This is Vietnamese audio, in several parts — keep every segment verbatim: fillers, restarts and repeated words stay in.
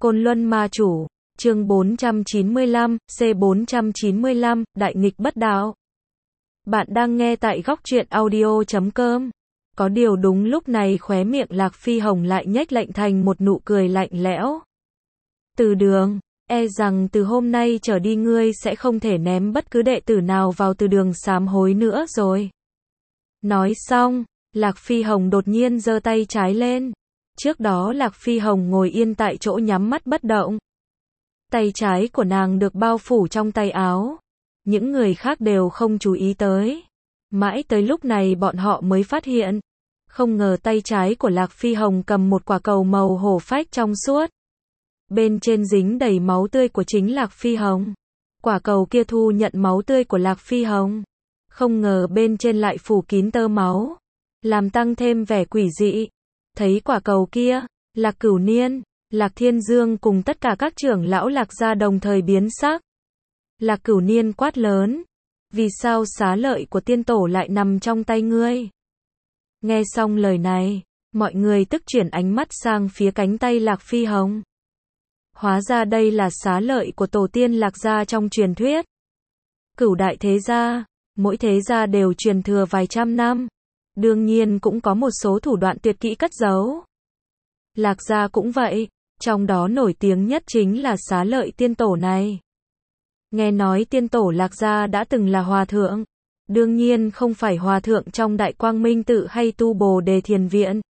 Côn Luân Ma Chủ, chương bốn trăm chín mươi lăm, C bốn trăm chín mươi lăm, Đại nghịch bất đạo. Bạn đang nghe tại góc truyện audio chấm com. Có điều đúng lúc này khóe miệng Lạc Phi Hồng lại nhếch lệnh thành một nụ cười lạnh lẽo. Từ Đường, e rằng từ hôm nay trở đi ngươi sẽ không thể ném bất cứ đệ tử nào vào Từ Đường sám hối nữa rồi. Nói xong, Lạc Phi Hồng đột nhiên giơ tay trái lên. Trước đó Lạc Phi Hồng ngồi yên tại chỗ nhắm mắt bất động. Tay trái của nàng được bao phủ trong tay áo. Những người khác đều không chú ý tới. Mãi tới lúc này bọn họ mới phát hiện. Không ngờ tay trái của Lạc Phi Hồng cầm một quả cầu màu hổ phách trong suốt. Bên trên dính đầy máu tươi của chính Lạc Phi Hồng. Quả cầu kia thu nhận máu tươi của Lạc Phi Hồng. Không ngờ bên trên lại phủ kín tơ máu. Làm tăng thêm vẻ quỷ dị. Thấy quả cầu kia, Lạc Cửu Niên, Lạc Thiên Dương cùng tất cả các trưởng lão Lạc gia đồng thời biến sắc. Lạc Cửu Niên quát lớn. Vì sao xá lợi của tiên tổ lại nằm trong tay ngươi? Nghe xong lời này, mọi người tức chuyển ánh mắt sang phía cánh tay Lạc Phi Hồng. Hóa ra đây là xá lợi của tổ tiên Lạc gia trong truyền thuyết. Cửu đại thế gia, mỗi thế gia đều truyền thừa vài trăm năm. Đương nhiên cũng có một số thủ đoạn tuyệt kỹ cất giấu. Lạc gia cũng vậy, trong đó nổi tiếng nhất chính là xá lợi tiên tổ này. Nghe nói tiên tổ Lạc gia đã từng là hòa thượng. Đương nhiên không phải hòa thượng trong Đại Quang Minh Tự hay tu Bồ Đề Thiền Viện.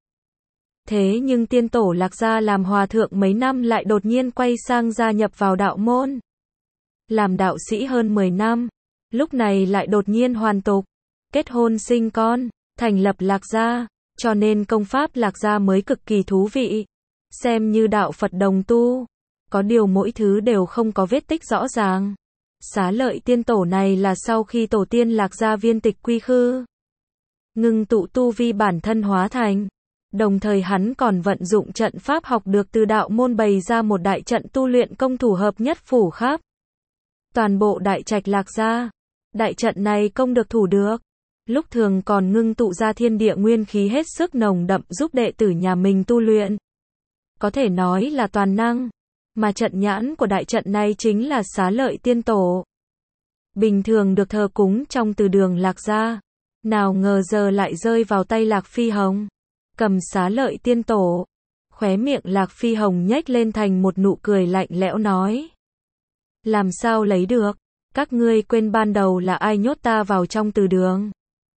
Thế nhưng tiên tổ Lạc gia làm hòa thượng mấy năm lại đột nhiên quay sang gia nhập vào đạo môn. Làm đạo sĩ hơn mười năm, lúc này lại đột nhiên hoàn tục, kết hôn sinh con, thành lập Lạc gia, cho nên công pháp Lạc gia mới cực kỳ thú vị. Xem như đạo Phật đồng tu, có điều mỗi thứ đều không có vết tích rõ ràng. Xá lợi tiên tổ này là sau khi tổ tiên Lạc gia viên tịch quy khư, ngưng tụ tu vi bản thân hóa thành. Đồng thời hắn còn vận dụng trận pháp học được từ đạo môn bày ra một đại trận tu luyện công thủ hợp nhất phủ khắp toàn bộ đại trạch Lạc gia. Đại trận này công được thủ được, lúc thường còn ngưng tụ ra thiên địa nguyên khí hết sức nồng đậm giúp đệ tử nhà mình tu luyện. Có thể nói là toàn năng. Mà trận nhãn của đại trận này chính là xá lợi tiên tổ. Bình thường được thờ cúng trong Từ Đường Lạc gia. Nào ngờ giờ lại rơi vào tay Lạc Phi Hồng. Cầm xá lợi tiên tổ. Khóe miệng Lạc Phi Hồng nhếch lên thành một nụ cười lạnh lẽo nói. Làm sao lấy được? Các ngươi quên ban đầu là ai nhốt ta vào trong Từ Đường?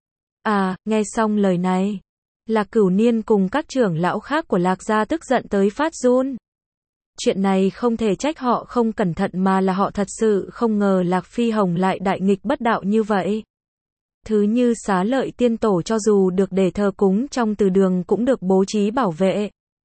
À, nghe xong lời này, Lạc Cửu Niên cùng các trưởng lão khác của Lạc gia tức giận tới phát run. Chuyện này không thể trách họ không cẩn thận mà là họ thật sự không ngờ Lạc Phi Hồng lại đại nghịch bất đạo như vậy. Thứ như xá lợi tiên tổ cho dù được để thờ cúng trong Từ Đường cũng được bố trí bảo vệ.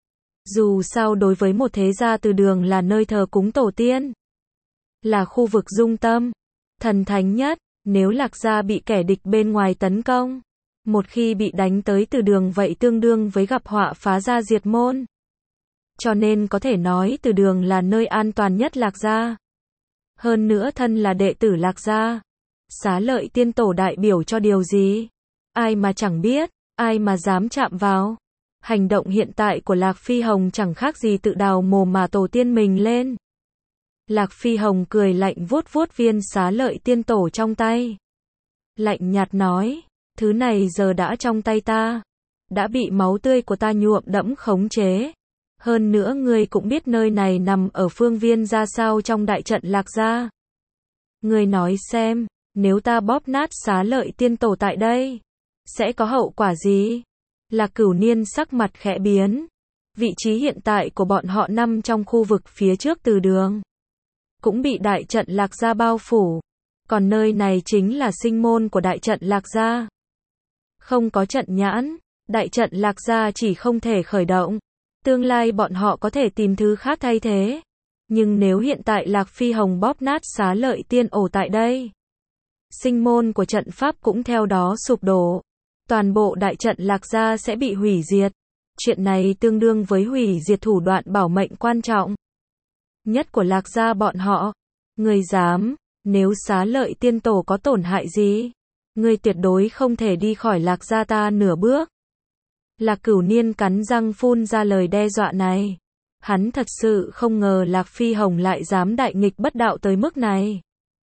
Dù sao đối với một thế gia Từ Đường là nơi thờ cúng tổ tiên, là khu vực dung tâm, thần thánh nhất. Nếu Lạc gia bị kẻ địch bên ngoài tấn công, một khi bị đánh tới Từ Đường vậy tương đương với gặp họa phá gia diệt môn. Cho nên có thể nói Từ Đường là nơi an toàn nhất Lạc gia. Hơn nữa thân là đệ tử Lạc gia, xá lợi tiên tổ đại biểu cho điều gì? Ai mà chẳng biết, ai mà dám chạm vào. Hành động hiện tại của Lạc Phi Hồng chẳng khác gì tự đào mồ mà tổ tiên mình lên. Lạc Phi Hồng cười lạnh vuốt vuốt viên xá lợi tiên tổ trong tay. Lạnh nhạt nói, thứ này giờ đã trong tay ta, đã bị máu tươi của ta nhuộm đẫm khống chế. Hơn nữa ngươi cũng biết nơi này nằm ở phương viên ra sao trong đại trận Lạc gia. Ngươi nói xem, nếu ta bóp nát xá lợi tiên tổ tại đây, sẽ có hậu quả gì? Lạc Cửu Niên sắc mặt khẽ biến. Vị trí hiện tại của bọn họ nằm trong khu vực phía trước Từ Đường, cũng bị đại trận Lạc gia bao phủ. Còn nơi này chính là sinh môn của đại trận Lạc gia. Không có trận nhãn, đại trận Lạc gia chỉ không thể khởi động. Tương lai bọn họ có thể tìm thứ khác thay thế. Nhưng nếu hiện tại Lạc Phi Hồng bóp nát xá lợi tiên ổ tại đây, sinh môn của trận pháp cũng theo đó sụp đổ. Toàn bộ đại trận Lạc gia sẽ bị hủy diệt. Chuyện này tương đương với hủy diệt thủ đoạn bảo mệnh quan trọng nhất của Lạc gia bọn họ. Ngươi dám, nếu xá lợi tiên tổ có tổn hại gì, ngươi tuyệt đối không thể đi khỏi Lạc gia ta nửa bước. Lạc Cửu Niên cắn răng phun ra lời đe dọa này. Hắn thật sự không ngờ Lạc Phi Hồng lại dám đại nghịch bất đạo tới mức này.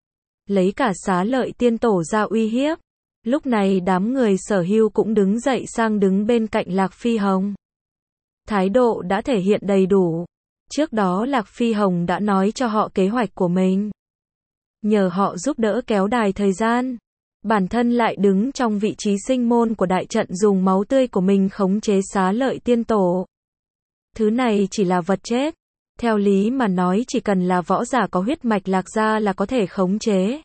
Lấy cả Xá Lợi Tiên Tổ ra uy hiếp. Lúc này đám người Sở Hưu cũng đứng dậy sang đứng bên cạnh Lạc Phi Hồng. Thái độ đã thể hiện đầy đủ. Trước đó Lạc Phi Hồng đã nói cho họ kế hoạch của mình. Nhờ họ giúp đỡ kéo dài thời gian. Bản thân lại đứng trong vị trí sinh môn của đại trận dùng máu tươi của mình khống chế Xá Lợi Tiên Tổ. Thứ này chỉ là vật chết. Theo lý mà nói chỉ cần là võ giả có huyết mạch Lạc gia là có thể khống chế.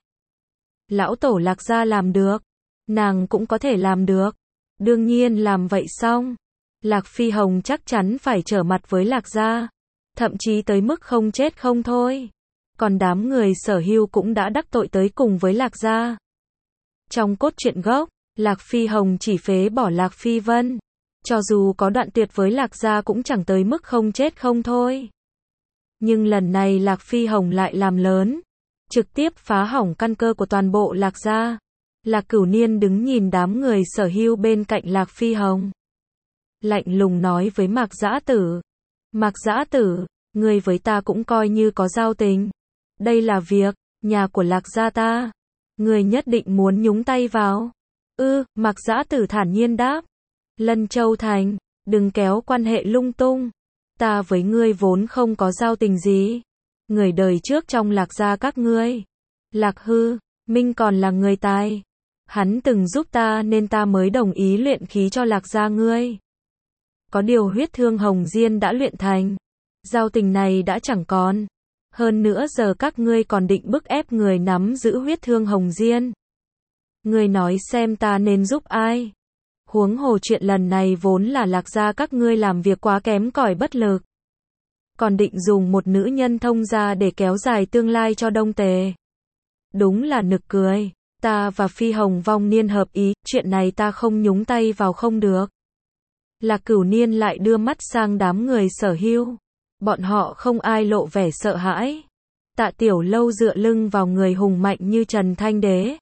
Lão tổ Lạc gia làm được. Nàng cũng có thể làm được. Đương nhiên làm vậy xong. Lạc Phi Hồng chắc chắn phải trở mặt với Lạc gia. Thậm chí tới mức không chết không thôi. Còn đám người Sở Hưu cũng đã đắc tội tới cùng với Lạc gia. Trong cốt truyện gốc, Lạc Phi Hồng chỉ phế bỏ Lạc Phi Vân. Cho dù có đoạn tuyệt với Lạc gia cũng chẳng tới mức không chết không thôi. Nhưng lần này Lạc Phi Hồng lại làm lớn. Trực tiếp phá hỏng căn cơ của toàn bộ Lạc gia. Lạc Cửu Niên đứng nhìn đám người Sở Hưu bên cạnh Lạc Phi Hồng. Lạnh lùng nói với Mạc Dã Tử. Mạc Dã Tử, ngươi với ta cũng coi như có giao tình. Đây là việc, nhà của Lạc gia ta. Ngươi nhất định muốn nhúng tay vào. Ư, ừ, Mạc Dã Tử thản nhiên đáp. Lân Châu Thành, đừng kéo quan hệ lung tung. Ta với ngươi vốn không có giao tình gì. Người đời trước trong Lạc gia các ngươi. Lạc Hư, Minh còn là người tài. Hắn từng giúp ta nên ta mới đồng ý luyện khí cho Lạc gia ngươi. Có điều huyết thương hồng diên đã luyện thành. Giao tình này đã chẳng còn. Hơn nữa giờ các ngươi còn định bức ép người nắm giữ huyết thương hồng diên. Ngươi nói xem ta nên giúp ai? Huống hồ chuyện lần này vốn là Lạc gia các ngươi làm việc quá kém cỏi bất lực. Còn định dùng một nữ nhân thông gia để kéo dài tương lai cho Đông Tề. Đúng là nực cười. Ta và Phi Hồng vong niên hợp ý, chuyện này ta không nhúng tay vào không được. Lạc Cửu Niên lại đưa mắt sang đám người Sở Hưu. Bọn họ không ai lộ vẻ sợ hãi. Tạ Tiểu Lâu dựa lưng vào người hùng mạnh như Trần Thanh Đế.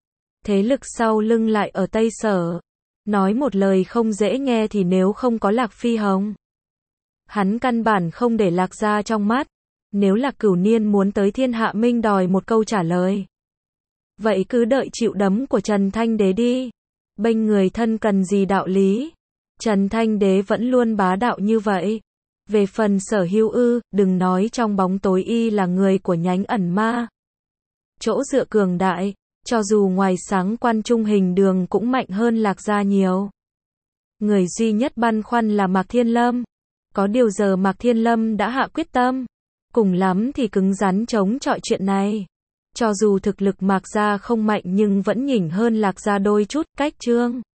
Thế lực sau lưng lại ở Tây Sở. Nói một lời không dễ nghe thì nếu không có Lạc Phi Hồng. Hắn căn bản không để Lạc gia trong mắt. Nếu Lạc Cửu Niên muốn tới Thiên Hạ Minh đòi một câu trả lời. Vậy cứ đợi chịu đấm của Trần Thanh Đế đi. Bênh người thân cần gì đạo lý. Trần Thanh Đế vẫn luôn bá đạo như vậy. Về phần Sở Hưu ư, đừng nói trong bóng tối y là người của nhánh ẩn ma. Chỗ dựa cường đại, cho dù ngoài sáng quan trung hình đường cũng mạnh hơn Lạc gia nhiều. Người duy nhất băn khoăn là Mạc Thiên Lâm. Có điều giờ Mạc Thiên Lâm đã hạ quyết tâm. Cùng lắm thì cứng rắn chống chọi chuyện này. Cho dù thực lực Mạc gia không mạnh nhưng vẫn nhỉnh hơn Lạc gia đôi chút, cách trương.